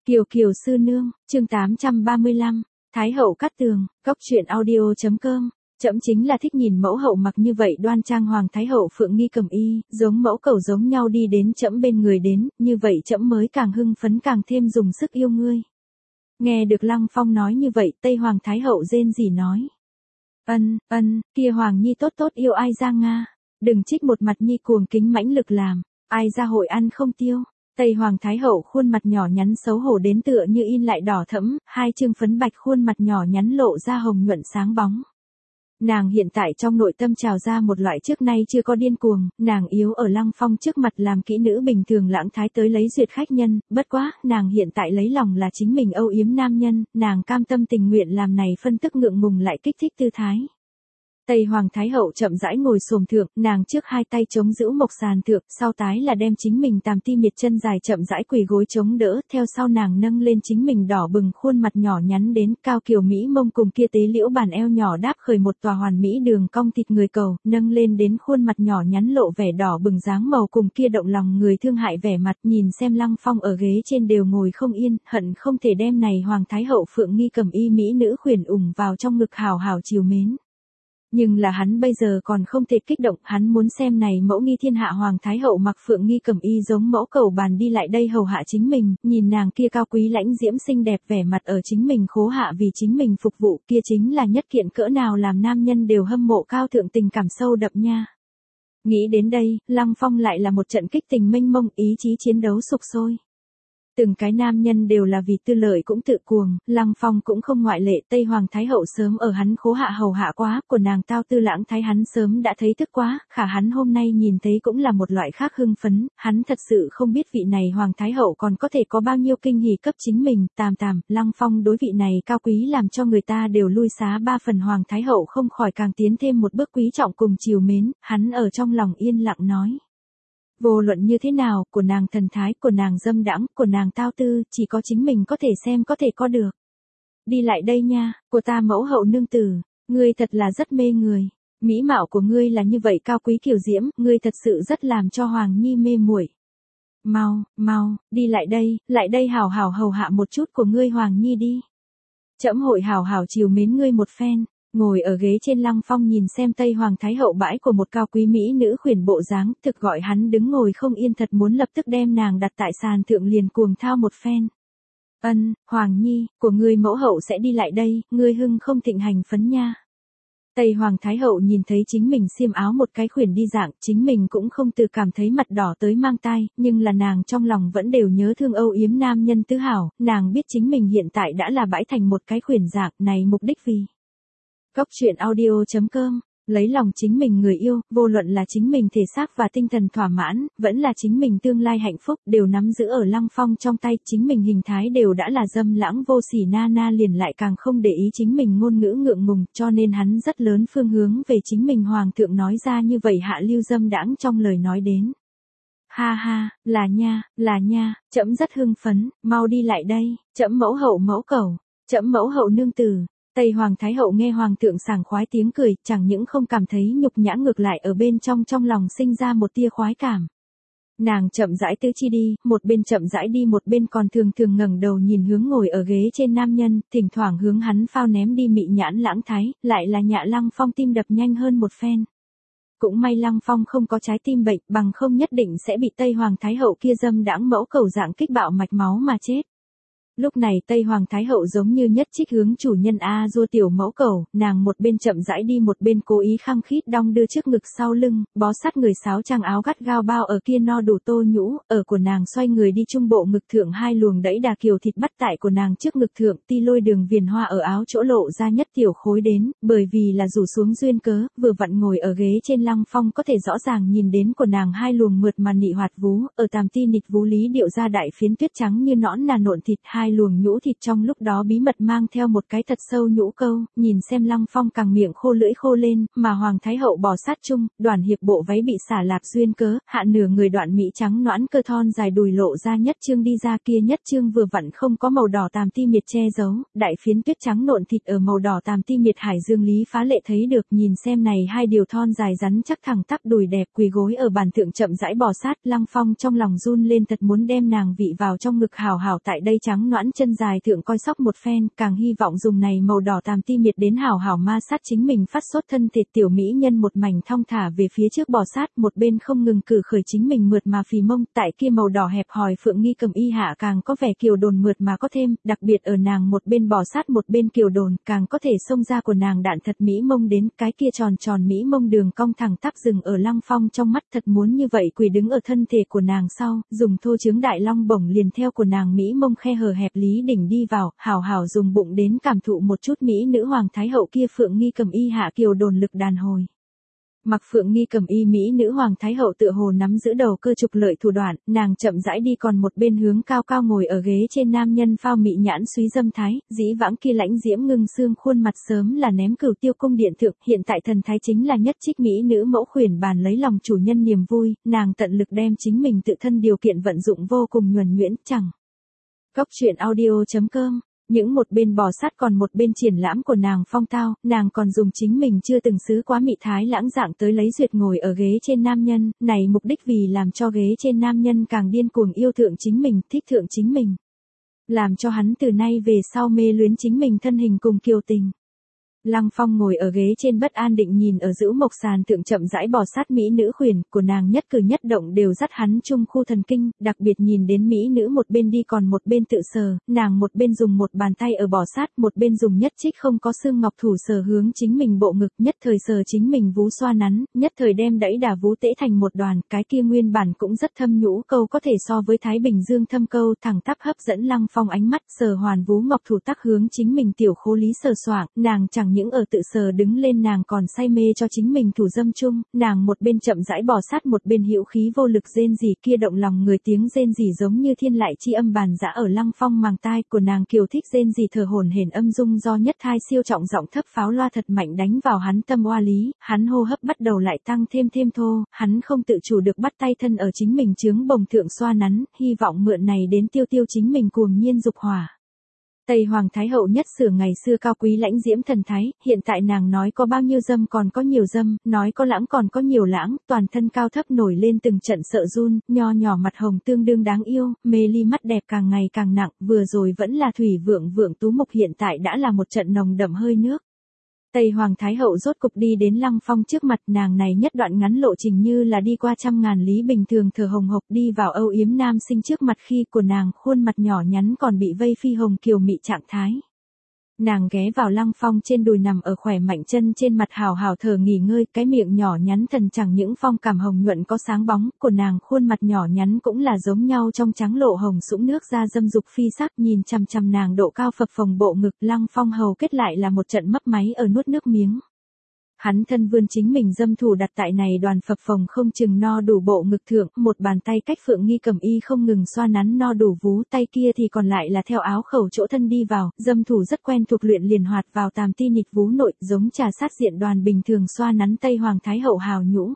Kiều Kiều sư nương, chương 835, Thái hậu cát tường, Cốc truyện audio.com. Trẫm chính là thích nhìn mẫu hậu mặc như vậy đoan trang hoàng thái hậu phượng nghi cầm y, giống mẫu cầu giống nhau đi đến trẫm bên người đến, như vậy trẫm mới càng hưng phấn càng thêm dùng sức yêu ngươi. Nghe được Lăng Phong nói như vậy, Tây Hoàng thái hậu rên rỉ nói: Kia Hoàng nhi tốt tốt yêu ai ra nga, đừng trích một mặt nhi cuồng kính mãnh lực làm, ai ra hội ăn không tiêu. Tây Hoàng thái hậu khuôn mặt nhỏ nhắn xấu hổ đến tựa như in lại đỏ thẫm, hai trương phấn bạch khuôn mặt nhỏ nhắn lộ ra hồng nhuận sáng bóng. Nàng hiện tại trong nội tâm trào ra một loại trước nay chưa có điên cuồng, nàng yếu ở Lăng Phong trước mặt làm kỹ nữ bình thường lãng thái tới lấy duyệt khách nhân, bất quá, nàng hiện tại lấy lòng là chính mình âu yếm nam nhân, nàng cam tâm tình nguyện làm này phân tức ngượng ngùng lại kích thích tư thái. Tây Hoàng thái hậu chậm rãi ngồi xổm thượng, nàng trước hai tay chống giữ mộc sàn thượng, sau tái là đem chính mình tàm ti miệt chân dài chậm rãi quỳ gối chống đỡ, theo sau nàng nâng lên chính mình đỏ bừng khuôn mặt nhỏ nhắn đến cao kiều mỹ mông cùng kia tế liễu bàn eo nhỏ đáp khởi một tòa hoàn mỹ đường cong thịt người cầu, nâng lên đến khuôn mặt nhỏ nhắn lộ vẻ đỏ bừng dáng màu cùng kia động lòng người thương hại vẻ mặt, nhìn xem Lăng Phong ở ghế trên đều ngồi không yên, hận không thể đem này Hoàng thái hậu phượng nghi cầm y mỹ nữ khuyển ủng vào trong ngực hào hào chiều mến. Nhưng là hắn bây giờ còn không thể kích động, hắn muốn xem này mẫu nghi thiên hạ Hoàng thái hậu mặc phượng nghi cầm y giống mẫu cầu bàn đi lại đây hầu hạ chính mình, nhìn nàng kia cao quý lãnh diễm xinh đẹp vẻ mặt ở chính mình khố hạ vì chính mình phục vụ, kia chính là nhất kiện cỡ nào làm nam nhân đều hâm mộ cao thượng tình cảm sâu đậm nha. Nghĩ đến đây, Lăng Phong lại là một trận kích tình mênh mông, ý chí chiến đấu sục sôi. Từng cái nam nhân đều là vì tư lợi cũng tự cuồng, Lăng Phong cũng không ngoại lệ. Tây Hoàng thái hậu sớm ở hắn khố hạ hầu hạ quá, của nàng tao tư lãng thái hắn sớm đã thấy thức quá, khả hắn hôm nay nhìn thấy cũng là một loại khác hưng phấn, hắn thật sự không biết vị này Hoàng thái hậu còn có thể có bao nhiêu kinh hỉ cấp chính mình. Lăng Phong đối vị này cao quý làm cho người ta đều lui xá ba phần Hoàng thái hậu không khỏi càng tiến thêm một bước quý trọng cùng chiều mến, hắn ở trong lòng yên lặng nói: vô luận như thế nào, của nàng thần thái, của nàng dâm đãng, của nàng tao tư, chỉ có chính mình có thể xem có thể có được. Đi lại đây nha, của ta mẫu hậu nương tử, ngươi thật là rất mê người. Mỹ mạo của ngươi là như vậy cao quý kiều diễm, ngươi thật sự rất làm cho Hoàng nhi mê muội. Mau, đi lại đây hào hào hầu hạ một chút của ngươi Hoàng nhi đi. Trẫm hội hào hào chiều mến ngươi một phen. Ngồi ở ghế trên Lăng Phong nhìn xem Tây Hoàng thái hậu bãi của một cao quý mỹ nữ khuyển bộ dáng, thực gọi hắn đứng ngồi không yên, thật muốn lập tức đem nàng đặt tại sàn thượng liền cuồng thao một phen. Hoàng nhi, của ngươi mẫu hậu sẽ đi lại đây, ngươi hưng không thịnh hành phấn nha. Tây Hoàng thái hậu nhìn thấy chính mình xiêm áo một cái khuyển đi dạng, chính mình cũng không từ cảm thấy mặt đỏ tới mang tai, nhưng là nàng trong lòng vẫn đều nhớ thương âu yếm nam nhân tứ hảo, nàng biết chính mình hiện tại đã là bãi thành một cái khuyển dạng, này mục đích vì Cốc truyện audio.com, lấy lòng chính mình người yêu, vô luận là chính mình thể xác và tinh thần thỏa mãn, vẫn là chính mình tương lai hạnh phúc, đều nắm giữ ở Lăng Phong trong tay, chính mình hình thái đều đã là dâm lãng vô sỉ na liền lại càng không để ý chính mình ngôn ngữ ngượng ngùng, cho nên hắn rất lớn phương hướng về chính mình Hoàng thượng nói ra như vậy hạ lưu dâm đãng trong lời nói đến. Ha, là nha, trẫm rất hưng phấn, mau đi lại đây, trẫm mẫu hậu mẫu cầu, trẫm mẫu hậu nương tử. Tây Hoàng thái hậu nghe Hoàng thượng sảng khoái tiếng cười, chẳng những không cảm thấy nhục nhã ngược lại ở bên trong lòng sinh ra một tia khoái cảm. Nàng chậm rãi tứ chi đi, một bên chậm rãi đi một bên còn thường ngẩng đầu nhìn hướng ngồi ở ghế trên nam nhân, thỉnh thoảng hướng hắn phao ném đi mị nhãn lãng thái, lại là nhạ Lăng Phong tim đập nhanh hơn một phen. Cũng may Lăng Phong không có trái tim bệnh, bằng không nhất định sẽ bị Tây Hoàng thái hậu kia dâm đãng mẫu cầu dạng kích bạo mạch máu mà chết. Lúc này Tây Hoàng thái hậu giống như nhất trích hướng chủ nhân a dua tiểu mẫu cầu, nàng một bên chậm rãi đi một bên cố ý khăng khít đong đưa trước ngực sau lưng, bó sát người sáo trang áo gắt gao bao ở kia no đủ tô nhũ, ở của nàng xoay người đi trung bộ ngực thượng hai luồng đẫy đà kiều thịt bắt tại của nàng trước ngực thượng, ti lôi đường viền hoa ở áo chỗ lộ ra nhất tiểu khối đến, bởi vì là rủ xuống duyên cớ, vừa vặn ngồi ở ghế trên Lăng Phong có thể rõ ràng nhìn đến của nàng hai luồng mượt mà nị hoạt vú, ở tàm ti nịt vú lý điệu ra đại phiến tuyết trắng như nõn nà nộn thịt, hai luồng nhũ thịt trong lúc đó bí mật mang theo một cái thật sâu nhũ câu, nhìn xem Lăng Phong càng miệng khô lưỡi khô lên, mà Hoàng thái hậu bò sát chung, đoàn hiệp bộ váy bị xả lạp duyên cớ, hạ nửa người đoạn mỹ trắng nõn cơ thon dài đùi lộ ra nhất trương đi ra, kia nhất trương vừa vặn không có màu đỏ tàm ti miệt che giấu, đại phiến tuyết trắng nộn thịt ở màu đỏ tàm ti miệt hải dương lý phá lệ thấy được, nhìn xem này hai điều thon dài rắn chắc thẳng tắp đùi đẹp quỳ gối ở bàn thượng chậm rãi bò sát, Lăng Phong trong lòng run lên thật muốn đem nàng vị vào trong ngực hào hào tại đây trắng nõn noãn chân dài thượng coi sóc một phen, càng hy vọng dùng này màu đỏ tàm ti miệt đến hảo hảo ma sát chính mình phát sốt thân thể. Tiểu mỹ nhân một mảnh thong thả về phía trước bò sát, một bên không ngừng cử khởi chính mình mượt mà phì mông, tại kia màu đỏ hẹp hòi Phượng Nghi Cầm Y hạ càng có vẻ kiều đồn mượt mà có thêm, đặc biệt ở nàng một bên bò sát một bên kiều đồn, càng có thể xông ra của nàng đạn thật mỹ mông đến, cái kia tròn tròn mỹ mông đường cong thẳng tắp dừng ở Lăng Phong trong mắt, thật muốn như vậy quỳ đứng ở thân thể của nàng sau, dùng thô trướng đại long bổng liền theo của nàng mỹ mông khe hở hẹp lý đỉnh đi vào, hảo hảo dùng bụng đến cảm thụ một chút mỹ nữ hoàng thái hậu kia Phượng Nghi Cầm Y hạ kiều đồn lực đàn hồi. Mặc Phượng Nghi Cầm Y mỹ nữ hoàng thái hậu tựa hồ nắm giữ đầu cơ trục lợi thủ đoạn, nàng chậm rãi đi còn một bên hướng cao cao ngồi ở ghế trên nam nhân phao mị nhãn súy dâm thái, dĩ vãng kia lãnh diễm ngưng xương khuôn mặt sớm là ném Cửu Tiêu cung điện thượng, hiện tại thần thái chính là nhất trích mỹ nữ mẫu khuyển bàn lấy lòng chủ nhân niềm vui, nàng tận lực đem chính mình tự thân điều kiện vận dụng vô cùng nhuần nhuyễn, chẳng. Góc truyện audio.com những một bên bò sát còn một bên triển lãm của nàng phong tao, nàng còn dùng chính mình chưa từng xứ quá mị thái lãng dạng tới lấy duyệt ngồi ở ghế trên nam nhân, này mục đích vì làm cho ghế trên nam nhân càng điên cuồng yêu thượng chính mình, thích thượng chính mình. Làm cho hắn từ nay về sau mê luyến chính mình thân hình cùng kiều tình. Lăng Phong ngồi ở ghế trên bất an định nhìn ở giữ mộc sàn thượng chậm rãi bò sát mỹ nữ khuyển của nàng nhất cử nhất động đều dắt hắn chung khu thần kinh, đặc biệt nhìn đến mỹ nữ một bên đi còn một bên tự sờ, nàng một bên dùng một bàn tay ở bò sát, một bên dùng nhất trích không có xương ngọc thủ sờ hướng chính mình bộ ngực, nhất thời sờ chính mình vú xoa nắn, nhất thời đem đẫy đà vú tễ thành một đoàn, cái kia nguyên bản cũng rất thâm nhũ câu có thể so với Thái Bình Dương thâm câu, thẳng tắp hấp dẫn Lăng Phong ánh mắt, sờ hoàn vú ngọc thủ tắc hướng chính mình tiểu khố lý sờ soạng, nàng chẳng những ở tự sờ đứng lên nàng còn say mê cho chính mình thủ dâm chung, nàng một bên chậm rãi bò sát một bên hữu khí vô lực rên rỉ kia động lòng người tiếng rên rỉ giống như thiên lại chi âm bàn dã ở Lăng Phong màng tai của nàng kiều thích rên rỉ thở hổn hển âm dung do nhất thai siêu trọng giọng thấp pháo loa thật mạnh đánh vào hắn tâm oa lý, hắn hô hấp bắt đầu lại tăng thêm thô, hắn không tự chủ được bắt tay thân ở chính mình chướng bồng thượng xoa nắn, hy vọng mượn này đến tiêu chính mình cuồng nhiên dục hỏa. Tây Hoàng Thái Hậu nhất sử ngày xưa cao quý lãnh diễm thần thái, hiện tại nàng nói có bao nhiêu dâm còn có nhiều dâm, nói có lãng còn có nhiều lãng, toàn thân cao thấp nổi lên từng trận sợ run, nho nhỏ mặt hồng tương đương đáng yêu, mê ly mắt đẹp càng ngày càng nặng, vừa rồi vẫn là thủy vượng tú mục hiện tại đã là một trận nồng đậm hơi nước. Tây Hoàng Thái Hậu rốt cục đi đến Lăng Phong trước mặt, nàng này nhất đoạn ngắn lộ trình như là đi qua trăm ngàn lý bình thường thở hồng hộc đi vào âu yếm nam sinh trước mặt khi của nàng khuôn mặt nhỏ nhắn còn bị vây phi hồng kiều mị trạng thái. Nàng ghé vào Lăng Phong trên đùi nằm ở khỏe mạnh chân trên mặt hào hào thở nghỉ ngơi, cái miệng nhỏ nhắn thần chẳng những phong cảm hồng nhuận có sáng bóng, của nàng khuôn mặt nhỏ nhắn cũng là giống nhau trong trắng lộ hồng sũng nước da dâm dục phi sắc, nhìn chằm chằm nàng độ cao phập phồng bộ ngực, Lăng Phong hầu kết lại là một trận mấp máy ở nuốt nước miếng. Hắn thân vươn chính mình dâm thủ đặt tại này đoàn phập phồng không chừng no đủ bộ ngực thượng, một bàn tay cách Phượng Nghi Cầm Y không ngừng xoa nắn no đủ vú, tay kia thì còn lại là theo áo khẩu chỗ thân đi vào, dâm thủ rất quen thuộc luyện liền hoạt vào tàm ti nịch vú nội, giống trà sát diện đoàn bình thường xoa nắn Tây Hoàng Thái Hậu hào nhũ.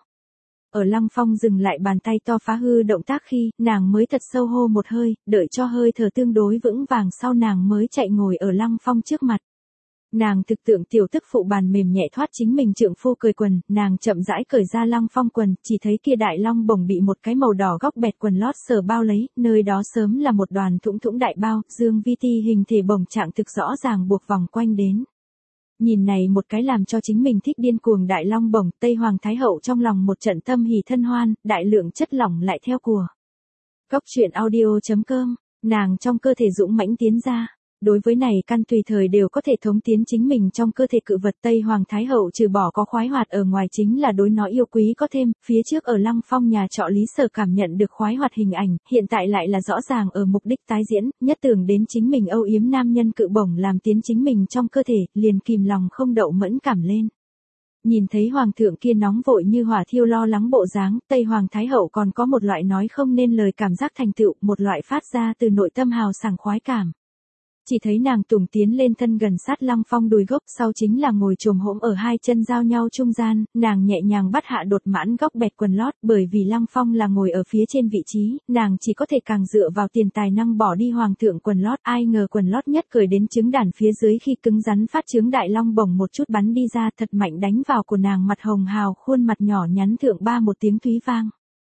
Ở Lăng Phong dừng lại bàn tay to phá hư động tác khi, nàng mới thật sâu hô một hơi, đợi cho hơi thở tương đối vững vàng sau nàng mới chạy ngồi ở Lăng Phong trước mặt. Nàng thực tượng tiểu tức phụ bàn mềm nhẹ thoát chính mình trượng phu cởi quần, nàng chậm rãi cởi ra Lăng Phong quần, chỉ thấy kia đại long bổng bị một cái màu đỏ góc bẹt quần lót sờ bao lấy, nơi đó sớm là một đoàn thủng đại bao, dương vi ti hình thể bổng trạng thực rõ ràng buộc vòng quanh đến. Nhìn này một cái làm cho chính mình thích điên cuồng đại long bổng, Tây Hoàng Thái Hậu trong lòng một trận tâm hỉ thân hoan, đại lượng chất lỏng lại theo của. Góc truyện audio.com, nàng trong cơ thể dũng mãnh tiến ra. Đối với này căn tùy thời đều có thể thống tiến chính mình trong cơ thể cự vật Tây Hoàng Thái Hậu trừ bỏ có khoái hoạt ở ngoài chính là đối nó yêu quý có thêm, phía trước ở Lăng Phong nhà trọ Lý Sở cảm nhận được khoái hoạt hình ảnh, hiện tại lại là rõ ràng ở mục đích tái diễn, nhất tưởng đến chính mình âu yếm nam nhân cự bổng làm tiến chính mình trong cơ thể, liền kìm lòng không đậu mẫn cảm lên. Nhìn thấy hoàng thượng kia nóng vội như hỏa thiêu lo lắng bộ dáng, Tây Hoàng Thái Hậu còn có một loại nói không nên lời cảm giác thành tựu, một loại phát ra từ nội tâm hào sảng khoái cảm. Chỉ thấy nàng tùng tiến lên thân gần sát Lăng Phong đùi gốc, sau chính là ngồi chồm hổm ở hai chân giao nhau trung gian, nàng nhẹ nhàng bắt hạ đột mãn góc bẹt quần lót, bởi vì Lăng Phong là ngồi ở phía trên vị trí, nàng chỉ có thể càng dựa vào tiền tài năng bỏ đi hoàng thượng quần lót, ai ngờ quần lót nhất cởi đến trứng đàn phía dưới khi cứng rắn phát trứng đại long bổng một chút bắn đi ra thật mạnh đánh vào của nàng mặt hồng hào khuôn mặt nhỏ nhắn thượng ba một tiếng thúy vang.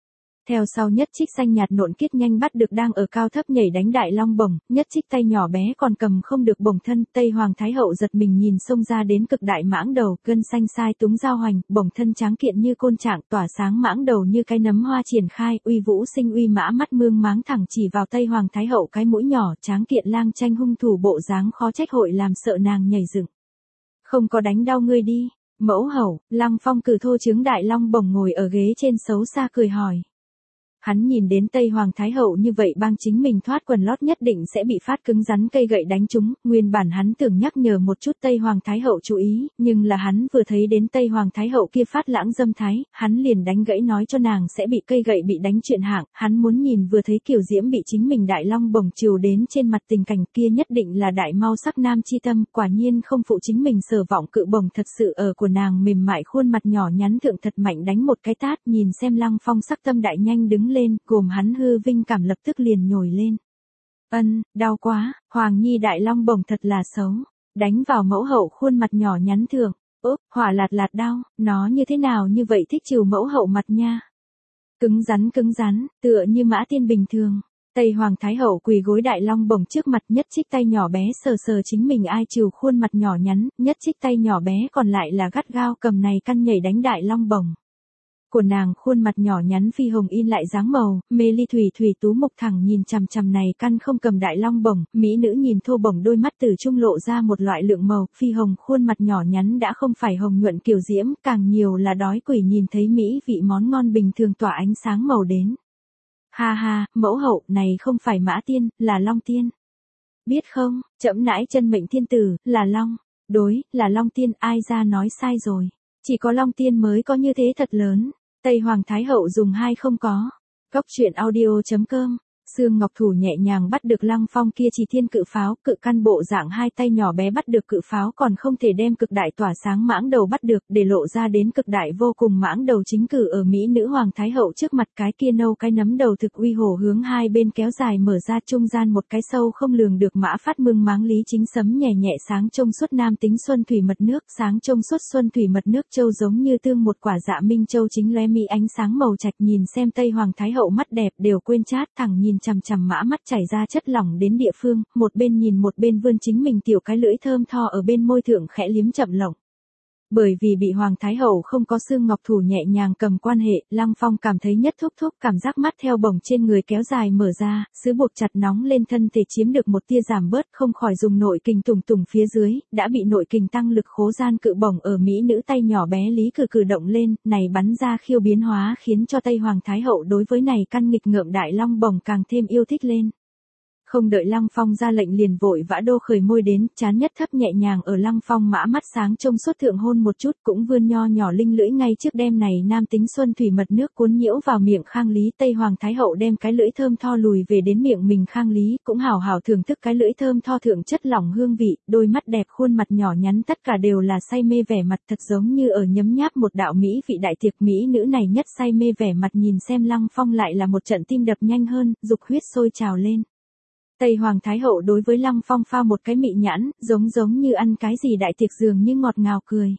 Theo sau Nhất Trích xanh nhạt nộn kiết nhanh bắt được đang ở cao thấp nhảy đánh đại long bổng, Nhất Trích tay nhỏ bé còn cầm không được bổng thân, Tây Hoàng Thái Hậu giật mình nhìn xông ra đến cực đại mãng đầu, gân xanh sai túng giao hoành, bổng thân tráng kiện như côn trạng, tỏa sáng mãng đầu như cái nấm hoa triển khai, uy vũ sinh uy mã mắt mương máng thẳng chỉ vào Tây Hoàng Thái Hậu cái mũi nhỏ, tráng kiện lang tranh hung thủ bộ dáng khó trách hội làm sợ nàng nhảy dựng. Không có đánh đau ngươi đi, mẫu hậu. Lăng Phong cử thô trướng đại long bổng ngồi ở ghế trên xấu xa cười hỏi. Hắn nhìn đến Tây Hoàng Thái Hậu như vậy bang chính mình thoát quần lót nhất định sẽ bị phát cứng rắn cây gậy đánh trúng, nguyên bản hắn tưởng nhắc nhở một chút Tây Hoàng Thái Hậu chú ý, nhưng là hắn vừa thấy đến Tây Hoàng Thái Hậu kia phát lãng dâm thái, hắn liền đánh gãy nói cho nàng sẽ bị cây gậy bị đánh chuyện hạng, hắn muốn nhìn vừa thấy Kiều Diễm bị chính mình đại long bổng trìu đến trên mặt tình cảnh kia nhất định là đại mau sắc nam chi tâm, quả nhiên không phụ chính mình sở vọng cự bổng thật sự ở của nàng mềm mại khuôn mặt nhỏ nhắn thượng thật mạnh đánh một cái tát, nhìn xem Lăng Phong sắc tâm đại nhanh đứng lên, gồm hắn hư vinh cảm lập tức liền nhồi lên. Đau quá, Hoàng Nhi đại long bổng thật là xấu, đánh vào mẫu hậu khuôn mặt nhỏ nhắn thượng, hỏa lạt lạt đau, nó như thế nào như vậy thích trừ mẫu hậu mặt nha. Cứng rắn, tựa như mã tiên bình thường. Tây Hoàng Thái Hậu quỳ gối đại long bổng trước mặt, Nhất Trích tay nhỏ bé sờ sờ chính mình ai trừ khuôn mặt nhỏ nhắn, Nhất Trích tay nhỏ bé còn lại là gắt gao cầm này căn nhảy đánh đại long bổng. Của nàng khuôn mặt nhỏ nhắn phi hồng in lại dáng màu, mê ly thủy thủy tú mục thẳng nhìn chằm chằm này căn không cầm đại long bổng, mỹ nữ nhìn thô bổng đôi mắt từ trung lộ ra một loại lượng màu, phi hồng khuôn mặt nhỏ nhắn đã không phải hồng nhuận kiều diễm, càng nhiều là đói quỷ nhìn thấy mỹ vị món ngon bình thường tỏa ánh sáng màu đến. Ha ha, mẫu hậu, này không phải mã tiên, là long tiên. Biết không, trẫm nãi chân mệnh thiên tử, là long. Đối, là long tiên, ai ra nói sai rồi. Chỉ có long tiên mới có như thế thật lớn. Tây Hoàng Thái Hậu dùng hai không có. Góc truyện audio.com. Sương Ngọc Thủ nhẹ nhàng bắt được Lăng Phong kia chỉ thiên cự pháo, cự căn bộ dạng hai tay nhỏ bé bắt được cự pháo còn không thể đem cực đại tỏa sáng mãng đầu bắt được, để lộ ra đến cực đại vô cùng mãng đầu chính cử ở Mỹ nữ Hoàng Thái Hậu trước mặt cái kia nâu cái nấm đầu thực uy hổ hướng hai bên kéo dài mở ra trung gian một cái sâu không lường được mã phát mương máng lý chính sấm nhẹ nhẹ sáng trông suốt nam tính xuân thủy mật nước, sáng trông suốt xuân thủy mật nước châu giống như tương một quả dạ minh châu chính lóe mi ánh sáng màu trạch nhìn xem Tây Hoàng Thái Hậu mắt đẹp đều quên chát thẳng nhìn chằm chằm mã mắt chảy ra chất lỏng đến địa phương, một bên nhìn một bên vươn chính mình tiểu cái lưỡi thơm tho ở bên môi thượng khẽ liếm chậm lỏng. Bởi vì bị Hoàng Thái Hậu không có Sương Ngọc Thủ nhẹ nhàng cầm quan hệ, Lăng Phong cảm thấy nhất thúc thúc cảm giác mắt theo bổng trên người kéo dài mở ra, sứ buộc chặt nóng lên thân thể chiếm được một tia giảm bớt không khỏi dùng nội kình tùng tùng phía dưới, đã bị nội kình tăng lực khố gian cự bổng ở Mỹ nữ tay nhỏ bé lý cử động lên, này bắn ra khiêu biến hóa khiến cho Tây Hoàng Thái Hậu đối với này căn nghịch ngợm đại long bổng càng thêm yêu thích lên. Không đợi Lăng Phong ra lệnh liền vội vã đô khởi môi đến, chán nhất thấp nhẹ nhàng ở Lăng Phong mã mắt sáng trông suốt thượng hôn một chút cũng vươn nho nhỏ linh lưỡi ngay trước đêm này nam tính xuân thủy mật nước cuốn nhiễu vào miệng Khang Lý. Tây Hoàng Thái Hậu đem cái lưỡi thơm tho lùi về đến miệng mình Khang Lý, cũng hào hào thưởng thức cái lưỡi thơm tho thượng chất lỏng hương vị, đôi mắt đẹp khuôn mặt nhỏ nhắn tất cả đều là say mê vẻ mặt thật giống như ở nhấm nháp một đạo mỹ vị đại tiệc. Mỹ nữ này nhất say mê vẻ mặt nhìn xem Lăng Phong lại là một trận tim đập nhanh hơn, dục huyết sôi trào lên. Tây Hoàng Thái Hậu đối với Lăng Phong phao một cái mị nhãn, giống như ăn cái gì đại tiệc dường như ngọt ngào cười.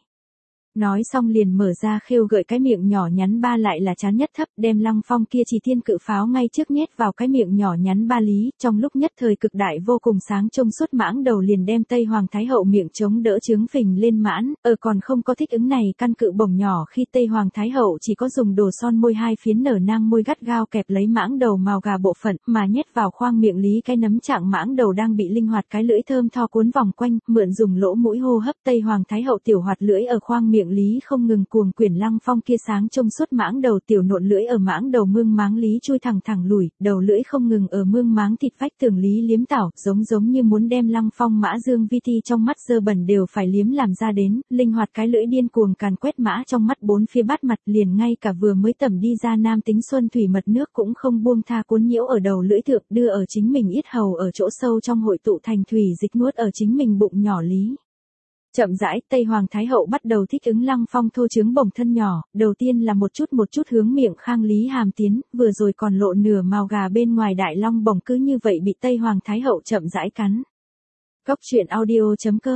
Nói xong liền mở ra khêu gợi cái miệng nhỏ nhắn ba lại là chán nhất thấp, đem Lăng Phong kia chỉ thiên cự pháo ngay trước nhét vào cái miệng nhỏ nhắn ba lý, trong lúc nhất thời cực đại vô cùng sáng trông suốt mãng đầu liền đem Tây Hoàng Thái Hậu miệng chống đỡ trướng phình lên mãn, còn không có thích ứng này căn cự bổng nhỏ khi Tây Hoàng Thái Hậu chỉ có dùng đồ son môi hai phiến nở nang môi gắt gao kẹp lấy mãng đầu màu gà bộ phận mà nhét vào khoang miệng lý cái nấm trạng mãng đầu đang bị linh hoạt cái lưỡi thơm tho cuốn vòng quanh, mượn dùng lỗ mũi hô hấp Tây Hoàng Thái Hậu tiểu hoạt lưỡi ở khoang miệng lý không ngừng cuồng quyển Lăng Phong kia sáng trông suốt mãng đầu tiểu nộn lưỡi ở mãng đầu mương máng lý chui thẳng lùi, đầu lưỡi không ngừng ở mương máng thịt vách tường lý liếm tảo, giống như muốn đem Lăng Phong mã dương vi thi trong mắt dơ bẩn đều phải liếm làm ra đến, linh hoạt cái lưỡi điên cuồng càn quét mã trong mắt bốn phía bát mặt, liền ngay cả vừa mới tẩm đi ra nam tính xuân thủy mật nước cũng không buông tha cuốn nhiễu ở đầu lưỡi thượng, đưa ở chính mình yết hầu ở chỗ sâu trong hội tụ thành thủy dịch nuốt ở chính mình bụng nhỏ lý. Chậm rãi, Tây Hoàng Thái Hậu bắt đầu thích ứng Lăng Phong thô trướng bổng thân nhỏ, đầu tiên là một chút hướng miệng Khang Lý hàm tiến, vừa rồi còn lộ nửa mào gà bên ngoài đại long bổng cứ như vậy bị Tây Hoàng Thái Hậu chậm rãi cắn. Góc truyện audio.com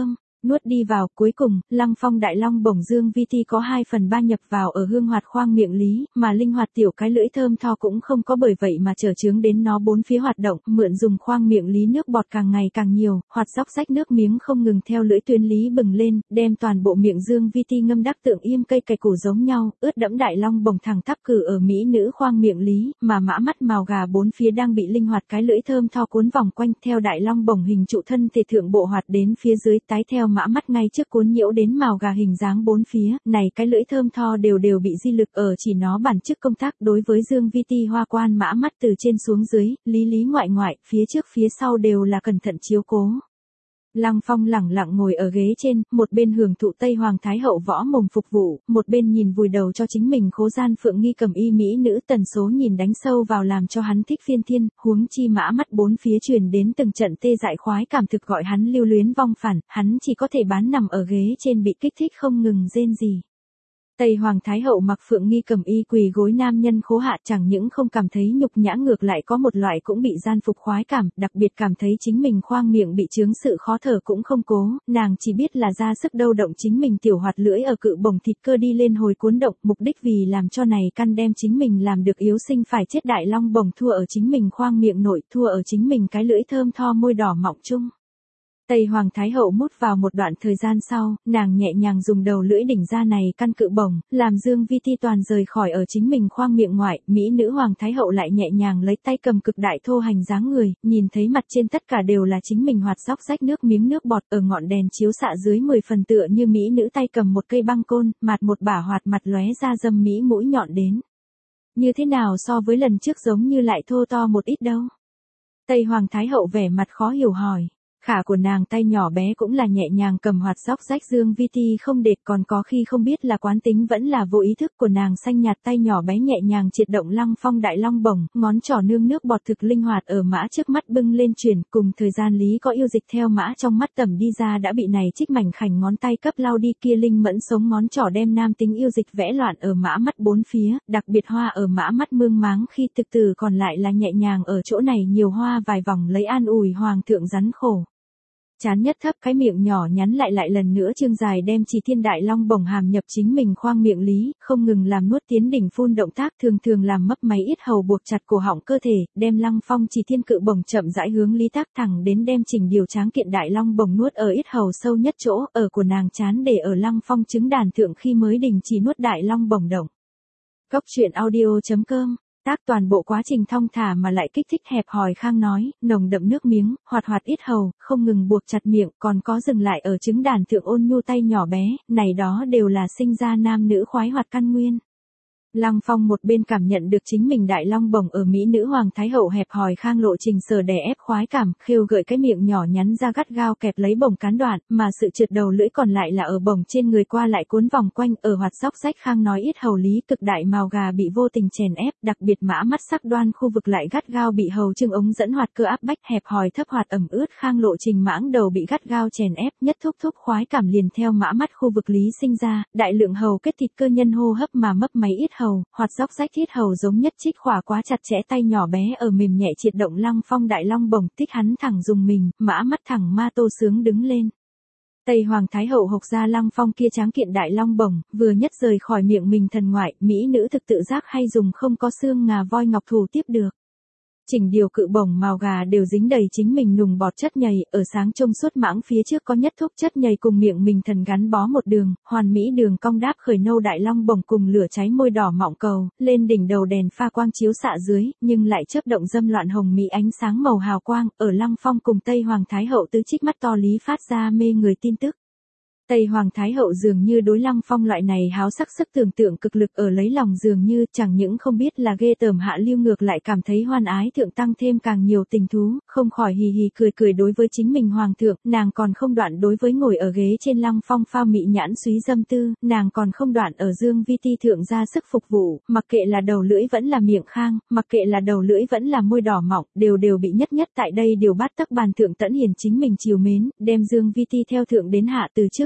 Nuốt đi vào, cuối cùng, Lăng Phong đại long bổng Dương Vi Ti có 2/3 nhập vào ở hương hoạt khoang miệng lý, mà linh hoạt tiểu cái lưỡi thơm tho cũng không có bởi vậy mà trở chướng đến nó bốn phía hoạt động, mượn dùng khoang miệng lý nước bọt càng ngày càng nhiều, hoạt róc rách nước miếng không ngừng theo lưỡi tuyến lý bừng lên, đem toàn bộ miệng Dương Vi Ti ngâm đắc tượng im cây cày củ giống nhau, ướt đẫm đại long bổng thẳng tắp cử ở mỹ nữ khoang miệng lý, mà mã mắt màu gà bốn phía đang bị linh hoạt cái lưỡi thơm tho cuốn vòng quanh theo đại long bổng hình trụ thân thể thượng bộ hoạt đến phía dưới tái theo mã mắt ngay trước cuốn nhiễu đến màu gà hình dáng bốn phía, này cái lưỡi thơm tho đều bị di lực ở chỉ nó bản chức công tác đối với Dương Vi Ti hoa quan mã mắt từ trên xuống dưới, lý ngoại, phía trước phía sau đều là cẩn thận chiếu cố. Lăng Phong lẳng lặng ngồi ở ghế trên, một bên hưởng thụ Tây Hoàng Thái Hậu võ mồm phục vụ, một bên nhìn vùi đầu cho chính mình khố gian phượng nghi cầm y mỹ nữ tần số nhìn đánh sâu vào làm cho hắn thích phiên thiên, huống chi mã mắt bốn phía truyền đến từng trận tê dại khoái cảm thực gọi hắn lưu luyến vong phản, hắn chỉ có thể bán nằm ở ghế trên bị kích thích không ngừng rên rỉ. Tây Hoàng Thái Hậu mặc phượng nghi cầm y quỳ gối nam nhân khố hạ chẳng những không cảm thấy nhục nhã ngược lại có một loại cũng bị gian phục khoái cảm, đặc biệt cảm thấy chính mình khoang miệng bị chướng sự khó thở cũng không cố, nàng chỉ biết là ra sức đâu động chính mình tiểu hoạt lưỡi ở cự bổng thịt cơ đi lên hồi cuốn động, mục đích vì làm cho này căn đem chính mình làm được yếu sinh phải chết đại long bổng thua ở chính mình khoang miệng nội, thua ở chính mình cái lưỡi thơm tho môi đỏ mọng chung. Tây Hoàng Thái Hậu mút vào một đoạn thời gian sau, nàng nhẹ nhàng dùng đầu lưỡi đỉnh ra này căn cự bổng, làm Dương Vi Ti toàn rời khỏi ở chính mình khoang miệng ngoại, mỹ nữ Hoàng Thái Hậu lại nhẹ nhàng lấy tay cầm cực đại thô hành dáng người, nhìn thấy mặt trên tất cả đều là chính mình hoạt róc rách nước miếng nước bọt ở ngọn đèn chiếu xạ dưới 10 phần tựa như mỹ nữ tay cầm một cây băng côn, mặt một bả hoạt mặt lóe ra dâm mỹ mũi nhọn đến. Như thế nào so với lần trước giống như lại thô to một ít đâu? Tây Hoàng Thái Hậu vẻ mặt khó hiểu hỏi. Khả của nàng tay nhỏ bé cũng là nhẹ nhàng cầm hoạt róc rách Dương Vi Ti không đệt, còn có khi không biết là quán tính vẫn là vô ý thức của nàng xanh nhạt tay nhỏ bé nhẹ nhàng triệt động Lăng Phong đại long bổng, ngón trỏ nương nước bọt thực linh hoạt ở mã trước mắt bưng lên chuyển, cùng thời gian lý có yêu dịch theo mã trong mắt tẩm đi ra đã bị này trích mảnh khảnh ngón tay cấp lau đi kia linh mẫn sống ngón trỏ đem nam tính yêu dịch vẽ loạn ở mã mắt bốn phía, đặc biệt hoa ở mã mắt mương máng khi thực từ còn lại là nhẹ nhàng ở chỗ này nhiều hoa vài vòng lấy an ủi hoàng thượng rắn khổ. Chán nhất thấp cái miệng nhỏ nhắn lại lần nữa trương dài đem chỉ thiên đại long bổng hàm nhập chính mình khoang miệng lý, không ngừng làm nuốt tiến đỉnh phun động tác thường làm mấp máy yết hầu buộc chặt cổ họng cơ thể, đem Lăng Phong chỉ thiên cự bổng chậm rãi hướng lý tác thẳng đến đem chỉnh điều tráng kiện đại long bổng nuốt ở yết hầu sâu nhất chỗ, ở của nàng chán để ở Lăng Phong trứng đàn thượng khi mới đình chỉ nuốt đại long bổng động. Cốc truyện audio.com tác toàn bộ quá trình thong thả mà lại kích thích hẹp hòi khang nói, nồng đậm nước miếng, hoạt yết hầu, không ngừng buộc chặt miệng, còn có dừng lại ở trứng đàn thượng ôn nhu tay nhỏ bé, này đó đều là sinh ra nam nữ khoái hoạt căn nguyên. Lăng Phong một bên cảm nhận được chính mình đại long bổng ở mỹ nữ Hoàng Thái Hậu hẹp hòi khang lộ trình sở đè ép khoái cảm, khêu gợi cái miệng nhỏ nhắn ra gắt gao kẹp lấy bổng cán đoạn, mà sự trượt đầu lưỡi còn lại là ở bổng trên người qua lại cuốn vòng quanh, ở hoạt róc rách khang nói ít hầu lý cực đại màu gà bị vô tình chèn ép, đặc biệt mã mắt sắc đoan khu vực lại gắt gao bị hầu trưng ống dẫn hoạt cơ áp bách hẹp hòi thấp hoạt ẩm ướt khang lộ trình mãng đầu bị gắt gao chèn ép, nhất thúc khoái cảm liền theo mã mắt khu vực lý sinh ra, đại lượng hầu kết thịt cơ nhân hô hấp mà mấp máy ít hầu, hoạt róc rách thiết hầu giống nhất trích khỏa quá chặt chẽ tay nhỏ bé ở mềm nhẹ triệt động Lăng Phong đại long bổng tích hắn thẳng dùng mình, mã mắt thẳng ma tô sướng đứng lên. Tây Hoàng Thái Hậu hộc ra Lăng Phong kia tráng kiện đại long bổng, vừa nhất rời khỏi miệng mình thần ngoại, mỹ nữ thực tự giác hay dùng không có xương ngà voi ngọc thủ tiếp được. Chỉnh điều cự bổng màu gà đều dính đầy chính mình nùng bọt chất nhầy, ở sáng trông suốt mãng phía trước có nhất thúc chất nhầy cùng miệng mình thần gắn bó một đường, hoàn mỹ đường cong đáp khởi nâu đại long bổng cùng lửa cháy môi đỏ mọng cầu, lên đỉnh đầu đèn pha quang chiếu xạ dưới, nhưng lại chớp động dâm loạn hồng mỹ ánh sáng màu hào quang, ở Lăng Phong cùng Tây Hoàng Thái Hậu tứ trích mắt to lý phát ra mê người tin tức. Tây Hoàng Thái Hậu dường như đối Lăng Phong loại này háo sắc sức tưởng tượng cực lực ở lấy lòng dường như chẳng những không biết là ghê tởm hạ lưu ngược lại cảm thấy hoan ái thượng tăng thêm càng nhiều tình thú, không khỏi hì hì cười đối với chính mình Hoàng thượng, nàng còn không đoạn đối với ngồi ở ghế trên Lăng Phong phao mị nhãn súy dâm tư, nàng còn không đoạn ở Dương Vi Ti thượng ra sức phục vụ, mặc kệ là đầu lưỡi vẫn là miệng khang, mặc kệ là đầu lưỡi vẫn là môi đỏ mọng, đều bị nhất tại đây điều bắt tắc bàn thượng tẫn hiền chính mình chiều mến, đem Dương Vi Ti theo thượng đến hạ từ trước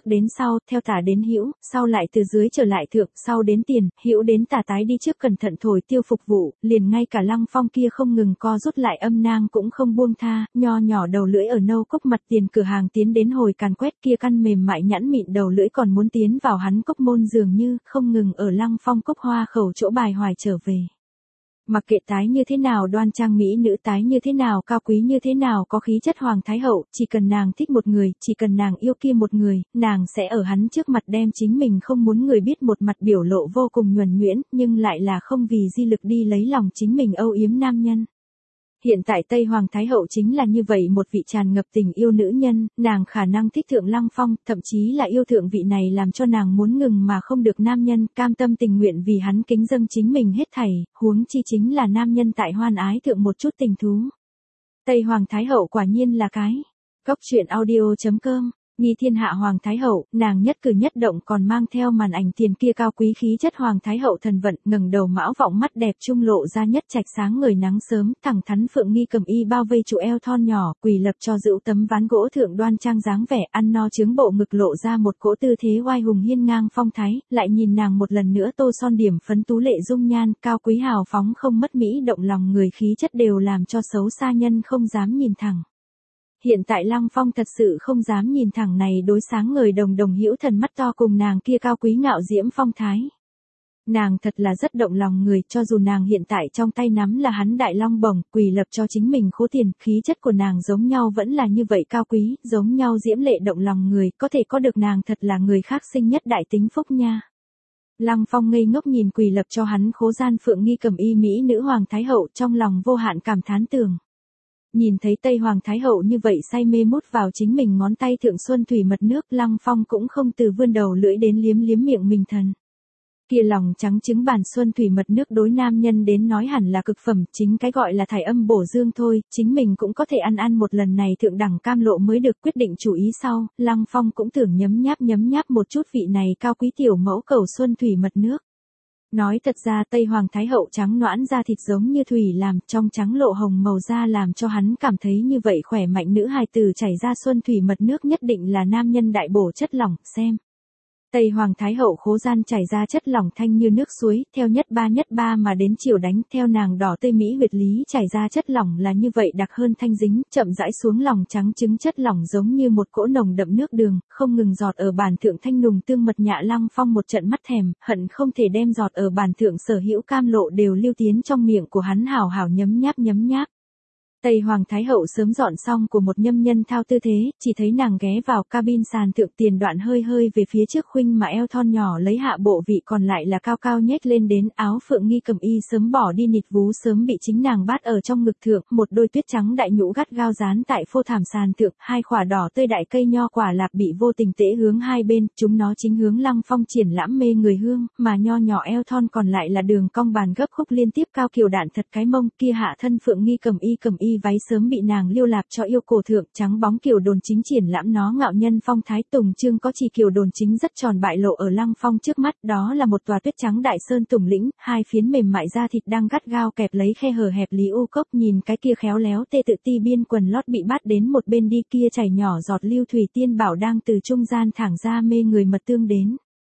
đến sau, theo tả đến hữu, sau lại từ dưới trở lại thượng, sau đến tiền, hữu đến tả tái đi trước cẩn thận thổi tiêu phục vụ, liền ngay cả Lăng Phong kia không ngừng co rút lại âm nang cũng không buông tha, nho nhỏ đầu lưỡi ở nâu cốc mặt tiền cửa hàng tiến đến hồi càn quét kia căn mềm mại nhẵn mịn đầu lưỡi còn muốn tiến vào hắn cốc môn dường như, không ngừng ở Lăng Phong cốc hoa khẩu chỗ bài hoài trở về. Mặc kệ tái như thế nào đoan trang mỹ nữ, tái như thế nào cao quý, như thế nào có khí chất hoàng thái hậu, chỉ cần nàng thích một người, chỉ cần nàng yêu kia một người, nàng sẽ ở hắn trước mặt đem chính mình không muốn người biết một mặt biểu lộ vô cùng nhuần nhuyễn, nhưng lại là không vì di lực đi lấy lòng chính mình âu yếm nam nhân. Hiện tại Tây Hoàng Thái Hậu chính là như vậy một vị tràn ngập tình yêu nữ nhân, nàng khả năng thích thượng Lăng Phong, thậm chí là yêu thượng vị này làm cho nàng muốn ngừng mà không được nam nhân, cam tâm tình nguyện vì hắn kính dâng chính mình hết thảy, huống chi chính là nam nhân tại hoan ái thượng một chút tình thú. Tây Hoàng Thái Hậu quả nhiên là cái. Cốc truyện audio.com Nhi thiên hạ Hoàng Thái Hậu, nàng nhất cử nhất động còn mang theo màn ảnh tiền kia cao quý khí chất Hoàng Thái Hậu thần vận, ngẩng đầu mão vọng mắt đẹp trung lộ ra nhất trạch sáng người nắng sớm, thẳng thắn phượng nghi cầm y bao vây trụ eo thon nhỏ, quỳ lập cho giữ tấm ván gỗ thượng đoan trang dáng vẻ, ăn no trướng bộ ngực lộ ra một cỗ tư thế oai hùng hiên ngang phong thái, lại nhìn nàng một lần nữa tô son điểm phấn tú lệ dung nhan, cao quý hào phóng không mất mỹ động lòng người khí chất đều làm cho xấu xa nhân không dám nhìn thẳng. Hiện tại Lăng Phong thật sự không dám nhìn thẳng này đối sáng ngời đồng đồng hữu thần mắt to cùng nàng kia cao quý ngạo diễm phong thái. Nàng thật là rất động lòng người, cho dù nàng hiện tại trong tay nắm là hắn đại long bổng, quỳ lập cho chính mình khố tiền, khí chất của nàng giống nhau vẫn là như vậy cao quý, giống nhau diễm lệ động lòng người, có thể có được nàng thật là người khác sinh nhất đại tính phúc nha. Lăng Phong ngây ngốc nhìn quỳ lập cho hắn khố gian phượng nghi cầm y mỹ nữ Hoàng Thái Hậu, trong lòng vô hạn cảm thán tưởng. Nhìn thấy Tây Hoàng Thái Hậu như vậy say mê mút vào chính mình ngón tay thượng xuân thủy mật nước, Lăng Phong cũng không từ vươn đầu lưỡi đến liếm liếm miệng mình thần. Kia lòng trắng trứng bàn xuân thủy mật nước đối nam nhân đến nói hẳn là cực phẩm, chính cái gọi là thải âm bổ dương thôi, chính mình cũng có thể ăn một lần này thượng đẳng cam lộ mới được. Quyết định chủ ý sau, Lăng Phong cũng tưởng nhấm nháp một chút vị này cao quý tiểu mẫu cầu xuân thủy mật nước. Nói thật ra Tây Hoàng Thái Hậu trắng noãn da thịt giống như thủy làm, trong trắng lộ hồng màu da làm cho hắn cảm thấy như vậy khỏe mạnh nữ hài tử chảy ra xuân thủy mật nước nhất định là nam nhân đại bổ chất lỏng, xem. Tây Hoàng Thái Hậu khố gian chảy ra chất lỏng thanh như nước suối, theo nhất ba mà đến chiều đánh, theo nàng đỏ tươi mỹ huyệt lý chảy ra chất lỏng là như vậy đặc hơn thanh dính, chậm rãi xuống lòng trắng trứng chất lỏng giống như một cỗ nồng đậm nước đường, không ngừng giọt ở bàn thượng thanh nùng tương mật nhạ. Lăng Phong một trận mắt thèm, hận không thể đem giọt ở bàn thượng sở hữu cam lộ đều lưu tiến trong miệng của hắn hào hào nhấm nháp. Tây Hoàng Thái Hậu sớm dọn xong của một nhâm nhân thao tư thế, chỉ thấy nàng ghé vào cabin sàn thượng tiền đoạn hơi về phía trước khuynh mà eo thon nhỏ lấy hạ bộ vị còn lại là cao cao nhếch lên đến, áo phượng nghi cầm y sớm bỏ đi nịt vú sớm bị chính nàng bát ở trong ngực thượng, một đôi tuyết trắng đại nhũ gắt gao dán tại phô thảm sàn thượng, hai quả đỏ tươi đại cây nho quả lạc bị vô tình tễ hướng hai bên, chúng nó chính hướng Lăng Phong triển lãm mê người hương, mà nho nhỏ eo thon còn lại là đường cong bàn gấp khúc liên tiếp cao kiều đạn thật cái mông, kia hạ thân phượng nghi cầm y váy sớm bị nàng liêu lạp cho yêu cổ thượng, trắng bóng kiều đồn chính triển lãm nó ngạo nhân phong thái. Tùng trương có chỉ kiều đồn chính rất tròn bại lộ ở Lăng Phong trước mắt, đó là một tòa tuyết trắng đại sơn tùng lĩnh, hai phiến mềm mại da thịt đang gắt gao kẹp lấy khe hở hẹp lý u cốc, nhìn cái kia khéo léo tê tự ti biên quần lót bị bắt đến một bên đi, kia chảy nhỏ giọt lưu thủy tiên bảo đang từ trung gian thẳng ra mê người mật tương đến.